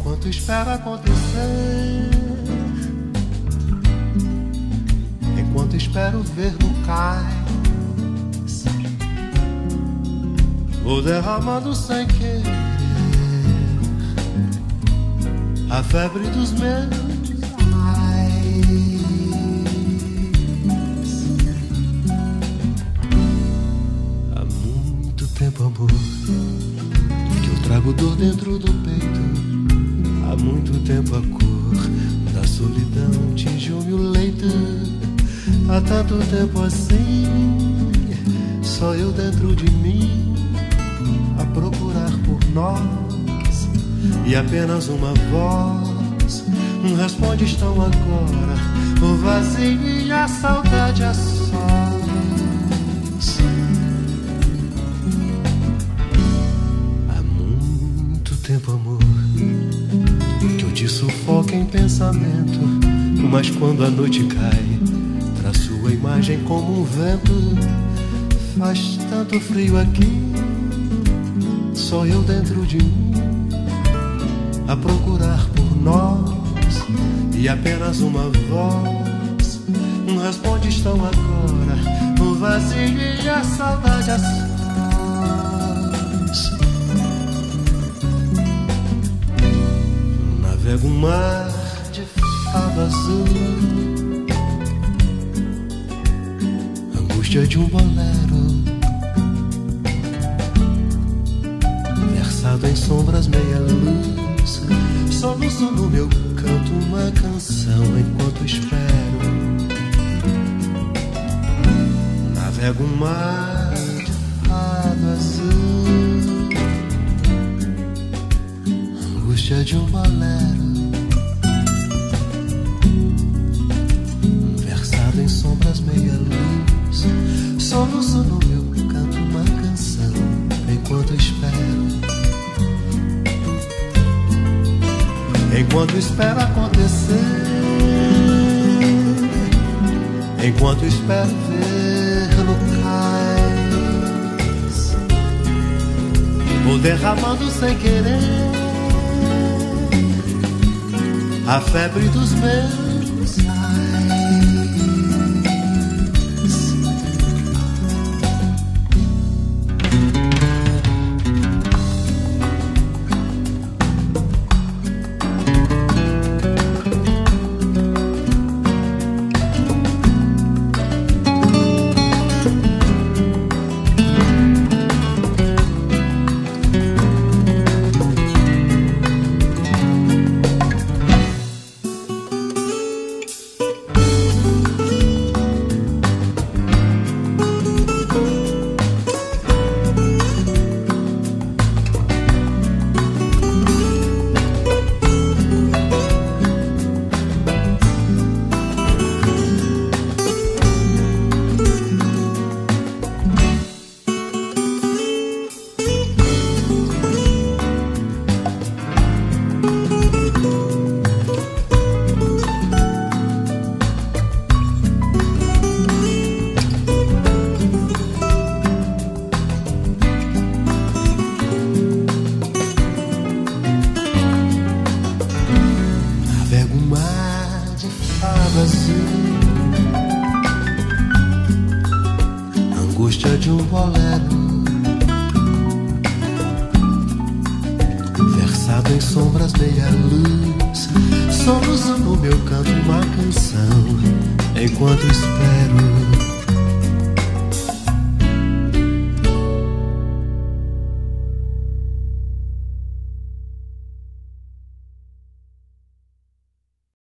enquanto espero acontecer, enquanto espero ver no cais, vou derramando sem querer a febre dos meus pais. Há muito tempo, amor, que eu trago dor dentro do peito. Há muito tempo a cor da solidão tingiu-me o leito. Há tanto tempo assim, só eu dentro de mim a procurar por nós, e apenas uma voz responde: estão agora o vazio e a saudade a sós. Há muito tempo, amor, que eu te sufoco em pensamento, mas quando a noite cai, traz sua imagem como um vento. Faz tanto frio aqui, só eu dentro de mim a procurar por nós, e apenas uma voz responde: estão agora o vazio e a saudade a sós. Navego um mar de fado azul, angústia de um bolero, versado em sombras meia luz. Soluço no meu canto uma canção enquanto espero. Navego um mar de fado azul, angústia de um bolero, versado em sombras meia luz. Soluço no meu canto uma canção enquanto espero. Enquanto espero acontecer, enquanto espero ver no cais, vou derramando sem querer a febre dos meus pais. Angústia de um bolero, versado em sombras meia luz. Soluço no meu canto uma canção enquanto espero.